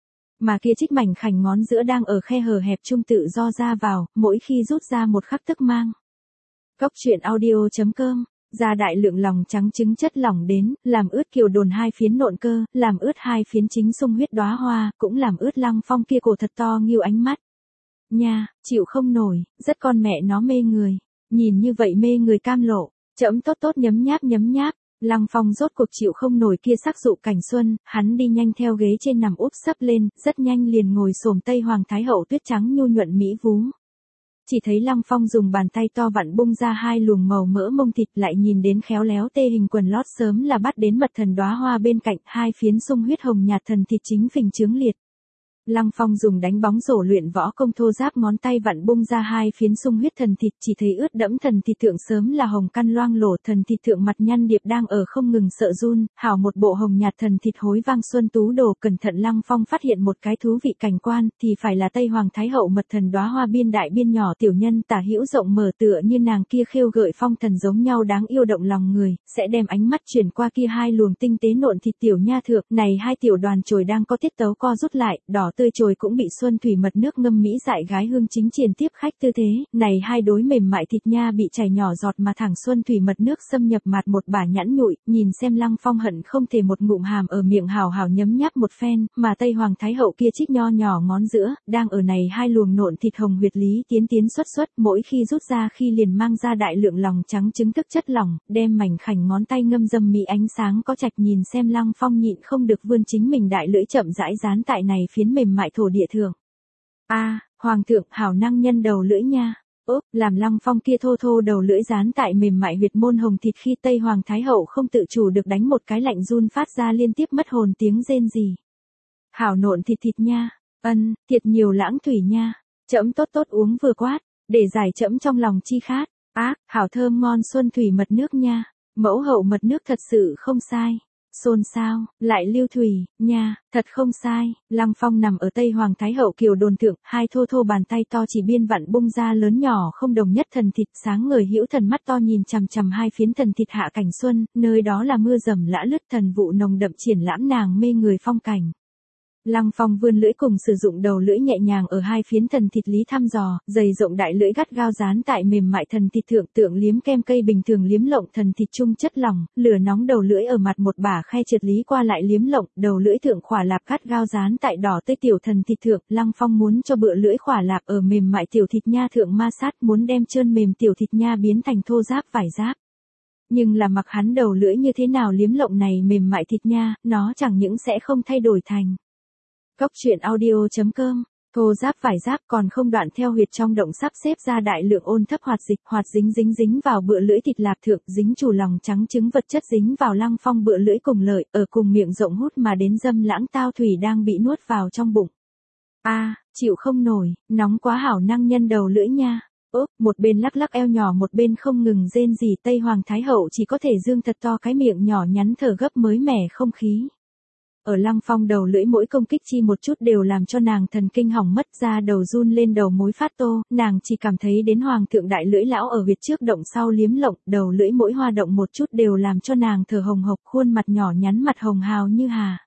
Mà kia trích mảnh khảnh ngón giữa đang ở khe hở hẹp trung tự do ra vào, mỗi khi rút ra một khắc tức mang. Cốc truyện audio.com Ra đại lượng lòng trắng trứng chất lỏng đến, làm ướt kiều đồn hai phiến nộn cơ, làm ướt hai phiến chính sung huyết đóa hoa, cũng làm ướt Lăng Phong kia cổ thật to nghiêu ánh mắt. Nha, chịu không nổi, rất con mẹ nó mê người. Nhìn như vậy mê người cam lộ, chẫm tốt nhấm nháp. Lăng Phong rốt cuộc chịu không nổi kia sắc dụ cảnh xuân, hắn đi nhanh theo ghế trên nằm úp sấp lên, rất nhanh liền ngồi xổm Tây Hoàng Thái Hậu tuyết trắng nhu nhuận mỹ vú. Chỉ thấy Lăng Phong dùng bàn tay to vặn bung ra hai luồng màu mỡ mông thịt, lại nhìn đến khéo léo tê hình quần lót sớm là bắt đến mật thần đóa hoa bên cạnh, hai phiến sung huyết hồng nhạt thần thịt chính phình trướng liệt. Lăng Phong dùng đánh bóng rổ luyện võ công thô giáp, ngón tay vặn bung ra hai phiến sung huyết thần thịt, chỉ thấy ướt đẫm thần thịt thượng sớm là hồng căn loang lổ, thần thịt thượng mặt nhăn điệp đang ở không ngừng sợ run, hảo một bộ hồng nhạt thần thịt hối vang xuân tú đồ. Cẩn thận Lăng Phong phát hiện một cái thú vị cảnh quan, thì phải là Tây Hoàng Thái hậu mật thần đóa hoa biên đại biên nhỏ tiểu nhân, tả hữu rộng mở tựa như nàng kia khêu gợi phong thần giống nhau đáng yêu động lòng người, sẽ đem ánh mắt chuyển qua kia hai luồng tinh tế nộn thịt tiểu nha thượng, này hai tiểu đoàn chồi đang có tiết tấu co rút lại, đỏ tươi chồi cũng bị xuân thủy mật nước ngâm mỹ dại gái hương chính triển tiếp khách tư thế, này hai đối mềm mại thịt nha bị chảy nhỏ giọt mà thẳng xuân thủy mật nước xâm nhập mặt một bả nhẵn nhụi, nhìn xem Lăng Phong hận không thể một ngụm hàm ở miệng hào hào nhấm nháp một phen, mà Tây Hoàng Thái hậu kia trích nho nhỏ ngón giữa, đang ở này hai luồng nộn thịt hồng huyệt lý tiến tiến xuất, mỗi khi rút ra khi liền mang ra đại lượng lòng trắng trứng tức chất lỏng, đem mảnh khảnh ngón tay ngâm dâm mỹ ánh sáng có trạch, nhìn xem Lăng Phong nhịn không được vươn chính mình đại lưỡi chậm rãi dán tại này phiến mềm mại thổ địa thượng. Hoàng thượng, hảo năng nhân đầu lưỡi nha. Làm Lăng Phong kia thô thô đầu lưỡi dán tại mềm mại huyệt môn hồng thịt khi Tây Hoàng Thái hậu không tự chủ được đánh một cái lạnh run phát ra liên tiếp mất hồn tiếng rên rỉ. Hảo nộn thịt thịt nha, thiệt nhiều lãng thủy nha, trẫm tốt tốt uống vừa quát, để giải trẫm trong lòng chi khát. Hảo thơm ngon xuân thủy mật nước nha, mẫu hậu mật nước thật sự không sai. Xôn xao, lại lưu thủy, nha, thật không sai. Lăng Phong nằm ở Tây Hoàng Thái hậu kiều đồn thượng, hai thô thô bàn tay to chỉ biên vặn bung ra lớn nhỏ không đồng nhất thần thịt, sáng ngời hữu thần mắt to nhìn chằm chằm hai phiến thần thịt hạ cảnh xuân, nơi đó là mưa rầm lã lướt thần vụ nồng đậm triển lãm nàng mê người phong cảnh. Lăng Phong vươn lưỡi cùng sử dụng đầu lưỡi nhẹ nhàng ở hai phiến thần thịt lý thăm dò, dày rộng đại lưỡi gắt gao dán tại mềm mại thần thịt thượng, tượng liếm kem cây bình thường liếm lộng thần thịt chung chất lỏng, lửa nóng đầu lưỡi ở mặt một bả khe trượt lý qua lại liếm lộng, đầu lưỡi thượng khỏa lạp gắt gao dán tại đỏ tươi tiểu thần thịt thượng. Lăng Phong muốn cho bựa lưỡi khỏa lạp ở mềm mại tiểu thịt nha thượng ma sát, muốn đem trơn mềm tiểu thịt nha biến thành thô giáp vải giáp. Nhưng là mặc hắn đầu lưỡi như thế nào liếm lộng này mềm mại thịt nha, nó chẳng những sẽ không thay đổi thành. Cốc truyện audio.com, thô giáp vải giáp còn không đoạn theo huyệt trong động sắp xếp ra đại lượng ôn thấp hoạt dính dính vào bựa lưỡi thịt lạp thượng, dính chủ lòng trắng trứng vật chất dính vào Lăng Phong bựa lưỡi cùng lợi, ở cùng miệng rộng hút mà đến dâm lãng tao thủy đang bị nuốt vào trong bụng. Chịu không nổi, nóng quá hảo năng nhân đầu lưỡi nha. Một bên lắc lắc eo nhỏ một bên không ngừng rên rỉ, Tây Hoàng Thái hậu chỉ có thể dương thật to cái miệng nhỏ nhắn thở gấp mới mẻ không khí. Ở Lăng Phong đầu lưỡi mỗi công kích chi một chút đều làm cho nàng thần kinh hỏng mất, ra đầu run lên đầu mối phát tô, nàng chỉ cảm thấy đến hoàng thượng đại lưỡi lão ở huyệt trước động sau liếm lộng, đầu lưỡi mỗi hoa động một chút đều làm cho nàng thở hồng hộc, khuôn mặt nhỏ nhắn mặt hồng hào như hà.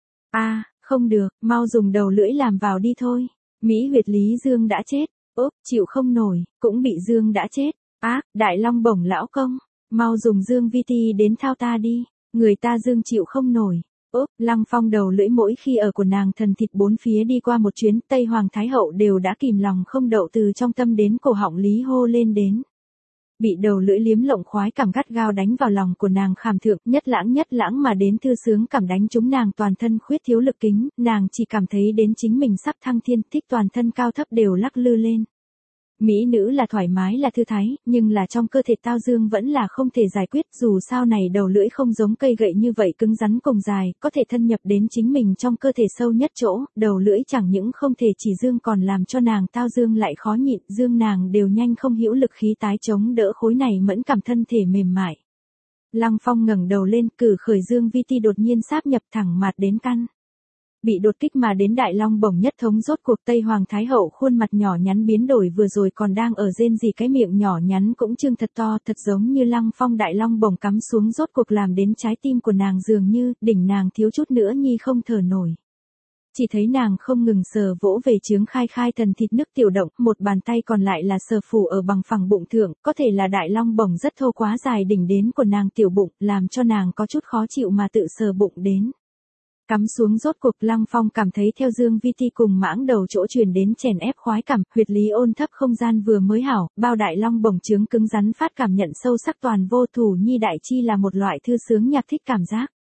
Không được, mau dùng đầu lưỡi làm vào đi thôi. Mỹ huyệt Lý Dương đã chết. Chịu không nổi, cũng bị Dương đã chết. Đại Long bổng lão công, mau dùng Dương vi ti đến thao ta đi, người ta Dương chịu không nổi. Lăng Phong đầu lưỡi mỗi khi ở của nàng thần thịt bốn phía đi qua một chuyến, Tây Hoàng Thái hậu đều đã kìm lòng không đậu từ trong tâm đến cổ họng lý hô lên đến. Bị đầu lưỡi liếm lộng khoái cảm gắt gao đánh vào lòng của nàng khảm thượng, nhất lãng mà đến thư sướng cảm đánh trúng nàng toàn thân khuyết thiếu lực kính, nàng chỉ cảm thấy đến chính mình sắp thăng thiên, thích toàn thân cao thấp đều lắc lư lên. Mỹ nữ là thoải mái là thư thái, nhưng là trong cơ thể tao dương vẫn là không thể giải quyết, dù sao này đầu lưỡi không giống cây gậy như vậy cứng rắn cùng dài, có thể thân nhập đến chính mình trong cơ thể sâu nhất chỗ, đầu lưỡi chẳng những không thể chỉ dương còn làm cho nàng tao dương lại khó nhịn, dương nàng đều nhanh không hữu lực khí tái chống đỡ khối này mẫn cảm thân thể mềm mại. Lăng Phong ngẩng đầu lên, cử khởi Dương vi ti đột nhiên sáp nhập thẳng mặt đến căn. Bị đột kích mà đến Đại Long bổng nhất thống rốt cuộc, Tây Hoàng Thái hậu khuôn mặt nhỏ nhắn biến đổi, vừa rồi còn đang ở rên rỉ cái miệng nhỏ nhắn cũng trương thật to, thật giống như Lăng Phong Đại Long bổng cắm xuống rốt cuộc làm đến trái tim của nàng dường như, đỉnh nàng thiếu chút nữa nhi không thở nổi. Chỉ thấy nàng không ngừng sờ vỗ về chướng khai thần thịt nước tiểu động, một bàn tay còn lại là sờ phủ ở bằng phẳng bụng thượng, có thể là Đại Long bổng rất thô quá dài đỉnh đến của nàng tiểu bụng, làm cho nàng có chút khó chịu mà tự sờ bụng đến. Cắm xuống rốt cuộc, Lăng Phong cảm thấy theo Dương vi ti cùng mãng đầu chỗ truyền đến chèn ép khoái cảm, huyệt lý ôn thấp không gian vừa mới hảo, bao Đại Long bổng trướng cứng rắn phát cảm nhận sâu sắc toàn vô, thủ nhi đại chi là một loại thư sướng nhạc thích cảm giác.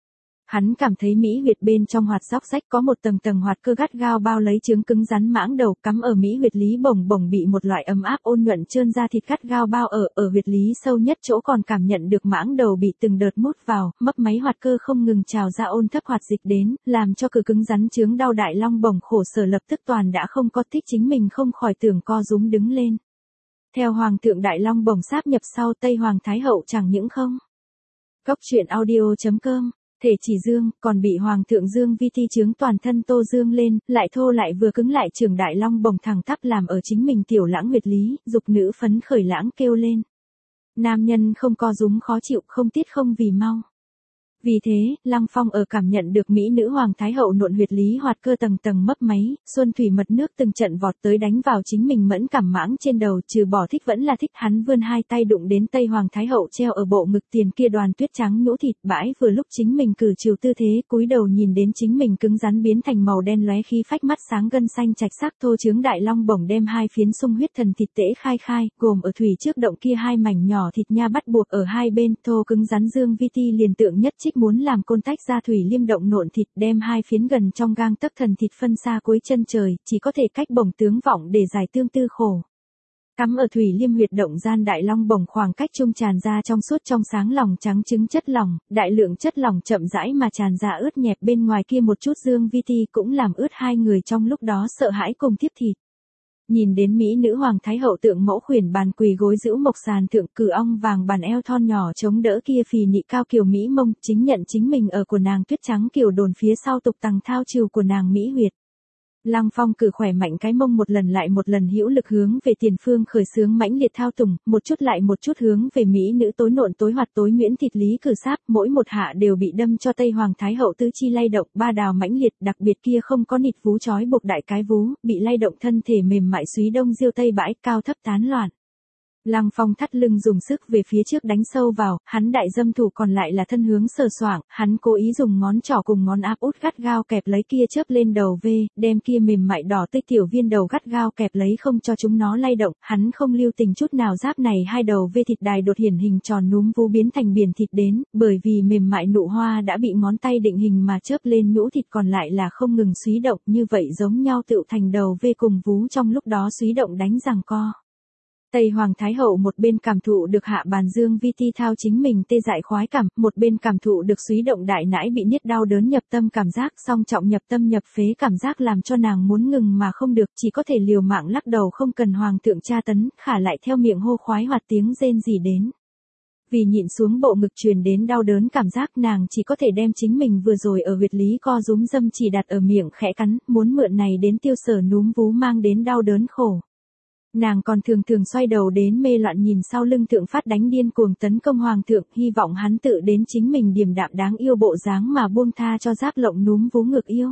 Hắn cảm thấy mỹ huyệt bên trong hoạt róc rách có một tầng tầng hoạt cơ gắt gao bao lấy trướng cứng rắn mãng đầu cắm ở mỹ huyệt lý bồng bồng bị một loại ấm áp ôn nhuận trơn da thịt gắt gao bao ở huyệt lý sâu nhất chỗ còn cảm nhận được mãng đầu bị từng đợt mút vào, mấp máy hoạt cơ không ngừng trào ra ôn thấp hoạt dịch đến, làm cho cự cứng rắn trướng đau đại long bồng khổ sở lập tức toàn đã không có thích chính mình không khỏi tưởng co rúm đứng lên. Theo Hoàng thượng Đại Long bồng sáp nhập sau Tây Hoàng Thái Hậu chẳng những không. Cốc truyện audio.com thể chỉ dương, còn bị Hoàng thượng Dương Vi Thi chướng toàn thân tô dương lên, lại thô lại vừa cứng lại trường Đại Long bồng thẳng tắp làm ở chính mình tiểu lãng huyệt lý, dục nữ phấn khởi lãng kêu lên. Nam nhân không co rúm khó chịu không tiết không vì mau. Vì thế, Lăng Phong ở cảm nhận được mỹ nữ Hoàng Thái Hậu nộn huyệt lý hoạt cơ tầng tầng mấp máy, xuân thủy mật nước từng trận vọt tới đánh vào chính mình mẫn cảm mãng trên đầu, trừ bỏ thích vẫn là thích. Hắn vươn hai tay đụng đến Tây Hoàng Thái Hậu treo ở bộ ngực tiền kia đoàn tuyết trắng nhũ thịt bãi vừa lúc chính mình cử chiều tư thế, cúi đầu nhìn đến chính mình cứng rắn biến thành màu đen lóe khí phách mắt sáng gân xanh trạch sắc thô trướng Đại Long bổng đem hai phiến sung huyết thần thịt tễ khai khai, gồm ở thủy trước động kia hai mảnh nhỏ thịt nha bắt buộc ở hai bên, thô cứng rắn Dương Vi Ti liền tượng nhất trích muốn làm côn tách ra thủy liêm động nộn thịt, đem hai phiến gần trong gang tấc thần thịt phân xa cuối chân trời, chỉ có thể cách bổng tướng vọng để giải tương tư khổ. Cắm ở thủy liêm huyệt động gian Đại Long bổng khoảng cách trung tràn ra trong suốt trong sáng lòng trắng trứng chất lỏng, đại lượng chất lỏng chậm rãi mà tràn ra ướt nhẹp bên ngoài kia một chút Dương Vi Ti cũng làm ướt hai người trong lúc đó sợ hãi cùng tiếp thịt. Nhìn đến mỹ nữ Hoàng Thái Hậu tượng mẫu khuyển bàn quỳ gối giữ mộc sàn thượng cử ong vàng bàn eo thon nhỏ chống đỡ kia phì nị cao kiều mỹ mông, chính nhận chính mình ở của nàng tuyết trắng kiều đồn phía sau tục tằng thao chiều của nàng mỹ huyệt. Lăng Phong cử khỏe mạnh cái mông một lần lại một lần hữu lực hướng về tiền phương khởi xướng mãnh liệt thao tùng, một chút lại một chút hướng về mỹ nữ tối nộn tối hoạt tối nhuyễn thịt lý cử sáp, mỗi một hạ đều bị đâm cho Tây Hoàng Thái Hậu tứ chi lay động, ba đào mãnh liệt, đặc biệt kia không có nịt vú trói buộc đại cái vú, bị lay động thân thể mềm mại súy đông diêu tây bãi cao thấp tán loạn. Lăng Phong thắt lưng dùng sức về phía trước đánh sâu vào, hắn đại dâm thủ còn lại là thân hướng sờ soạng, hắn cố ý dùng ngón trỏ cùng ngón áp út gắt gao kẹp lấy kia chớp lên đầu V, đem kia mềm mại đỏ tươi tiểu viên đầu gắt gao kẹp lấy không cho chúng nó lay động, hắn không lưu tình chút nào giáp này hai đầu V thịt đài đột hiển hình tròn núm vú biến thành biển thịt đến, bởi vì mềm mại nụ hoa đã bị ngón tay định hình mà chớp lên nhũ thịt còn lại là không ngừng súy động, như vậy giống nhau tựu thành đầu V cùng vú trong lúc đó súy động đánh giằng co. Tây Hoàng Thái Hậu một bên cảm thụ được hạ bàn Dương Vi Ti thao chính mình tê dại khoái cảm, một bên cảm thụ được súy động đại nãi bị niết đau đớn nhập tâm cảm giác, song trọng nhập tâm nhập phế cảm giác làm cho nàng muốn ngừng mà không được, chỉ có thể liều mạng lắc đầu không cần Hoàng thượng tra tấn, khả lại theo miệng hô khoái hoạt tiếng rên rỉ đến. Vì nhịn xuống bộ ngực truyền đến đau đớn cảm giác nàng chỉ có thể đem chính mình vừa rồi ở huyệt lý co rúm dâm chỉ đặt ở miệng khẽ cắn, muốn mượn này đến tiêu sở núm vú mang đến đau đớn khổ. Nàng còn thường thường xoay đầu đến mê loạn nhìn sau lưng thượng phát đánh điên cuồng tấn công Hoàng thượng, hy vọng hắn tự đến chính mình điềm đạm đáng yêu bộ dáng mà buông tha cho giáp lộng núm vú ngực yêu.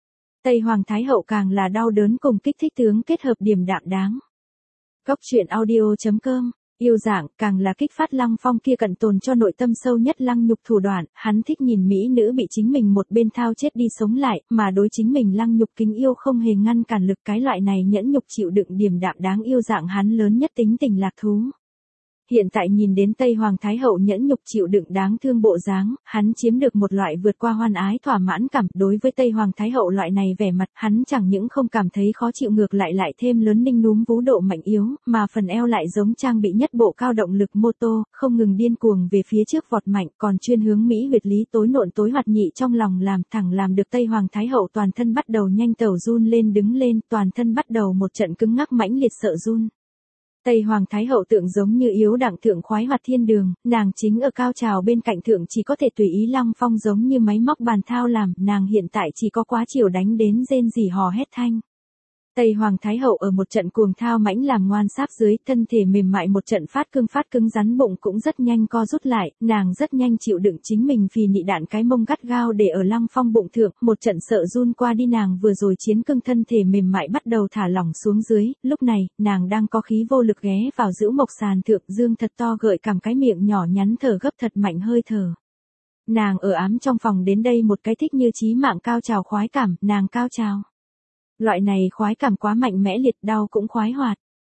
Tây Hoàng Thái Hậu càng là đau đớn cùng kích thích tướng kết hợp điềm đạm đáng. Cốc truyện audio.com yêu dạng càng là kích phát Lăng Phong kia cận tồn cho nội tâm sâu nhất lăng nhục thủ đoạn, hắn thích nhìn mỹ nữ bị chính mình một bên thao chết đi sống lại, mà đối chính mình lăng nhục kính yêu không hề ngăn cản lực, cái loại này nhẫn nhục chịu đựng điềm đạm đáng yêu dạng hắn lớn nhất tính tình lạc thú. Hiện tại nhìn đến Tây Hoàng Thái Hậu nhẫn nhục chịu đựng đáng thương bộ dáng, hắn chiếm được một loại vượt qua hoan ái thỏa mãn cảm. Đối với Tây Hoàng Thái Hậu loại này vẻ mặt, hắn chẳng những không cảm thấy khó chịu ngược lại thêm lớn ninh núm vú độ mạnh yếu, mà phần eo lại giống trang bị nhất bộ cao động lực mô tô, không ngừng điên cuồng về phía trước vọt mạnh, còn chuyên hướng mỹ huyệt lý tối nộn tối hoạt nhị trong lòng làm thẳng làm được Tây Hoàng Thái Hậu toàn thân bắt đầu nhanh tẩu run lên đứng lên, toàn thân bắt đầu một trận cứng ngắc mãnh liệt sợ run. Tây Hoàng Thái Hậu tượng giống như yếu đặng thượng khoái hoạt thiên đường, nàng chính ở cao trào bên cạnh thượng chỉ có thể tùy ý Lăng Phong giống như máy móc bàn thao làm, nàng hiện tại chỉ có quá chiều đánh đến rên rỉ hò hét thanh. Tây Hoàng Thái Hậu ở một trận cuồng thao mãnh làm ngoan sáp dưới, thân thể mềm mại một trận phát cứng rắn bụng cũng rất nhanh co rút lại, nàng rất nhanh chịu đựng chính mình vì nị đạn cái mông gắt gao để ở Lăng Phong bụng thượng, một trận sợ run qua đi nàng vừa rồi chiến cưng thân thể mềm mại bắt đầu thả lỏng xuống dưới, lúc này, nàng đang có khí vô lực ghé vào giữ mộc sàn thượng dương thật to gợi cảm cái miệng nhỏ nhắn thở gấp thật mạnh hơi thở. Nàng ở ám trong phòng đến đây một cái thích như chí mạng cao trào khoái cảm, nàng cao trào. Loại này khoái cảm quá mạnh mẽ liệt đau cũng khoái hoạt.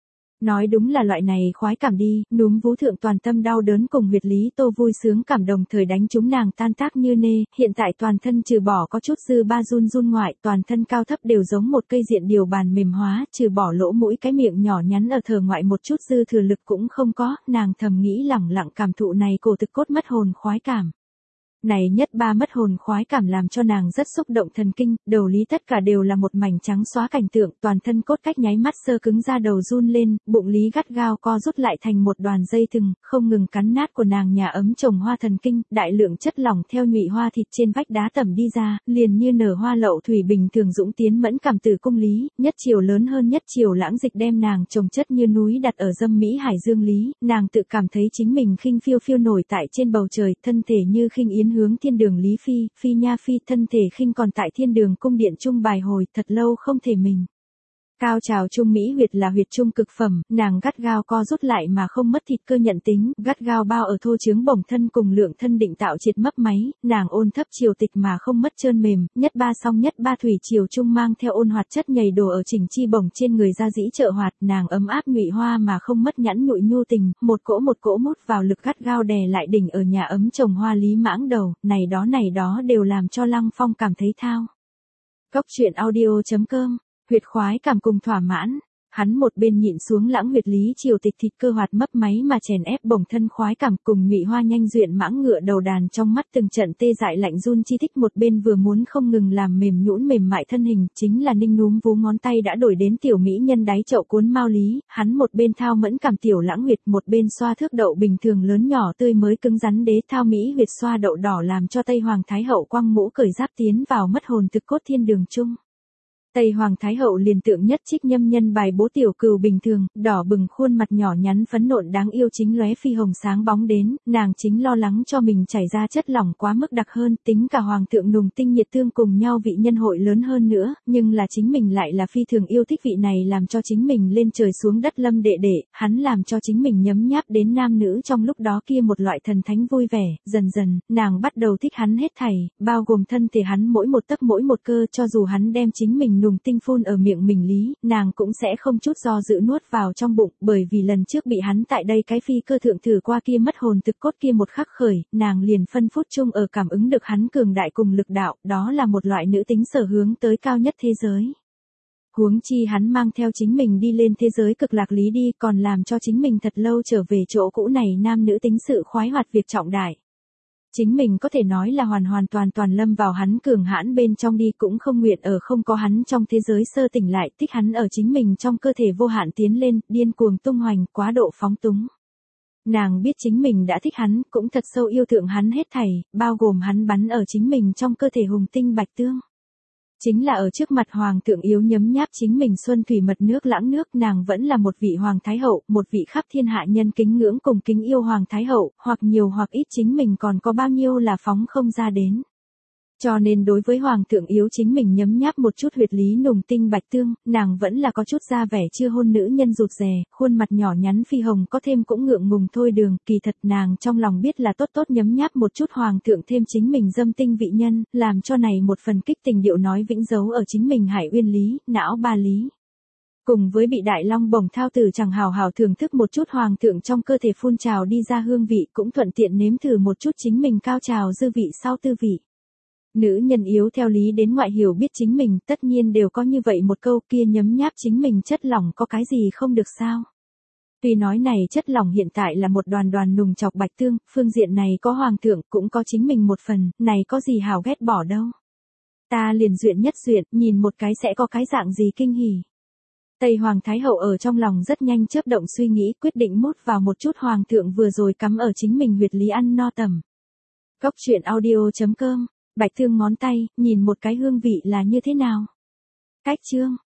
Nói đúng là loại này khoái cảm đi, núm vú thượng toàn tâm đau đớn cùng huyệt lý tô vui sướng cảm đồng thời đánh chúng nàng tan tác như nê, hiện tại toàn thân trừ bỏ có chút dư ba run run ngoại, toàn thân cao thấp đều giống một cây diện điều bàn mềm hóa, trừ bỏ lỗ mũi cái miệng nhỏ nhắn ở thờ ngoại một chút dư thừa lực cũng không có, nàng thầm nghĩ lẳng lặng cảm thụ này cổ thực cốt mất hồn khoái cảm. Này nhất ba mất hồn khoái cảm làm cho nàng rất xúc động thần kinh, đầu lý tất cả đều là một mảnh trắng xóa cảnh tượng, toàn thân cốt cách nháy mắt sơ cứng ra đầu run lên, bụng lý gắt gao co rút lại thành một đoàn dây thừng, không ngừng cắn nát của nàng nhà ấm trồng hoa thần kinh, đại lượng chất lỏng theo nhụy hoa thịt trên vách đá tẩm đi ra, liền như nở hoa lậu thủy bình thường dũng tiến mẫn cảm tử cung lý, nhất chiều lớn hơn nhất chiều lãng dịch đem nàng trồng chất như núi đặt ở dâm mỹ hải dương lý, nàng tự cảm thấy chính mình khinh phiêu phiêu nổi tại trên bầu trời, thân thể như khinh yến hướng thiên đường lý phi, phi nha phi, thân thể khinh còn tại thiên đường cung điện trung bài hồi, thật lâu không thể mình. Cao trào trung mỹ huyệt là huyệt trung cực phẩm, nàng gắt gao co rút lại mà không mất thịt cơ nhận tính, gắt gao bao ở thô trướng bổng thân cùng lượng thân định tạo triệt mấp máy, nàng ôn thấp chiều tịch mà không mất trơn mềm, nhất ba song nhất ba thủy chiều trung mang theo ôn hoạt chất nhầy đồ ở chỉnh chi bổng trên người ra dĩ trợ hoạt, nàng ấm áp nhụy hoa mà không mất nhẵn nhụi nhu tình, một cỗ mút vào lực gắt gao đè lại đỉnh ở nhà ấm trồng hoa lý mãng đầu, này đó đều làm cho Lăng Phong cảm thấy thao. Cốc truyện audio.com Huyệt khoái cảm cùng thỏa mãn, hắn một bên nhịn xuống lãng huyệt lý chiều tịch thịt cơ hoạt mấp máy mà chèn ép bổng thân khoái cảm cùng nhụy hoa nhanh duyện mãng ngựa đầu đàn trong mắt từng trận tê dại lạnh run chi thích một bên vừa muốn không ngừng làm mềm nhũn mềm mại thân hình, chính là ninh núm vú ngón tay đã đổi đến tiểu mỹ nhân đáy chậu cuốn mao lý, hắn một bên thao mẫn cảm tiểu lãng huyệt một bên xoa thước đậu bình thường lớn nhỏ tươi mới cứng rắn đế thao mỹ huyệt xoa đậu đỏ làm cho Tây Hoàng Thái Hậu quăng mũ cởi giáp tiến vào mất hồn thực cốt thiên đường chung. Tây Hoàng Thái Hậu liền tượng nhất trích nhâm nhân bài bố tiểu cừu bình thường, đỏ bừng khuôn mặt nhỏ nhắn phấn nộn đáng yêu chính lóe phi hồng sáng bóng đến, nàng chính lo lắng cho mình chảy ra chất lỏng quá mức đặc hơn, tính cả Hoàng thượng nùng tinh nhiệt thương cùng nhau vị nhân hội lớn hơn nữa, nhưng là chính mình lại là phi thường yêu thích vị này làm cho chính mình lên trời xuống đất lâm đệ đệ, hắn làm cho chính mình nhấm nháp đến nam nữ trong lúc đó kia một loại thần thánh vui vẻ, dần dần, nàng bắt đầu thích hắn hết thảy, bao gồm thân thể hắn mỗi một tấc mỗi một cơ cho dù hắn đem chính mình nùng tinh phun ở miệng mình lý, nàng cũng sẽ không chút do dự nuốt vào trong bụng, bởi vì lần trước bị hắn tại đây cái phi cơ thượng thử qua kia mất hồn thực cốt kia một khắc khởi, nàng liền phân phút chung ở cảm ứng được hắn cường đại cùng lực đạo, đó là một loại nữ tính sở hướng tới cao nhất thế giới. Huống chi hắn mang theo chính mình đi lên thế giới cực lạc lý đi, còn làm cho chính mình thật lâu trở về chỗ cũ này nam nữ tính sự khoái hoạt việc trọng đại. Chính mình có thể nói là hoàn toàn lâm vào hắn cường hãn bên trong đi cũng không nguyện ở không có hắn trong thế giới sơ tỉnh lại, thích hắn ở chính mình trong cơ thể vô hạn tiến lên, điên cuồng tung hoành, quá độ phóng túng. Nàng biết chính mình đã thích hắn, cũng thật sâu yêu thượng hắn hết thảy, bao gồm hắn bắn ở chính mình trong cơ thể hùng tinh bạch tương. Chính là ở trước mặt hoàng thượng yếu nhấm nháp chính mình xuân thủy mật nước lãng nước, nàng vẫn là một vị hoàng thái hậu, một vị khắp thiên hạ nhân kính ngưỡng cùng kính yêu hoàng thái hậu, hoặc nhiều hoặc ít chính mình còn có bao nhiêu là phóng không ra đến. Cho nên đối với hoàng thượng yếu chính mình nhấm nháp một chút huyệt lý nùng tinh bạch tương, nàng vẫn là có chút ra vẻ chưa hôn nữ nhân rụt rè, khuôn mặt nhỏ nhắn phi hồng có thêm cũng ngượng ngùng thôi đường, kỳ thật nàng trong lòng biết là tốt nhấm nháp một chút hoàng thượng thêm chính mình dâm tinh vị nhân, làm cho này một phần kích tình điệu nói vĩnh dấu ở chính mình hải uyên lý, não ba lý. Cùng với bị đại long bổng thao tử chẳng hào hào thưởng thức một chút hoàng thượng trong cơ thể phun trào đi ra hương vị cũng thuận tiện nếm thử một chút chính mình cao trào dư vị sau tư vị. Nữ nhân yếu theo lý đến ngoại hiểu biết chính mình tất nhiên đều có như vậy một câu kia nhấm nháp chính mình chất lỏng có cái gì không được sao. Tuy nói này chất lỏng hiện tại là một đoàn nùng chọc bạch tương, phương diện này có hoàng thượng cũng có chính mình một phần, này có gì hào ghét bỏ đâu. Ta liền duyện nhất duyện, nhìn một cái sẽ có cái dạng gì kinh hỉ. Tây Hoàng Thái Hậu ở trong lòng rất nhanh chớp động suy nghĩ quyết định mút vào một chút hoàng thượng vừa rồi cắm ở chính mình huyệt lý ăn no tầm. Cốc truyện audio.com Bạch Thương ngón tay, nhìn một cái hương vị là như thế nào? Cách chương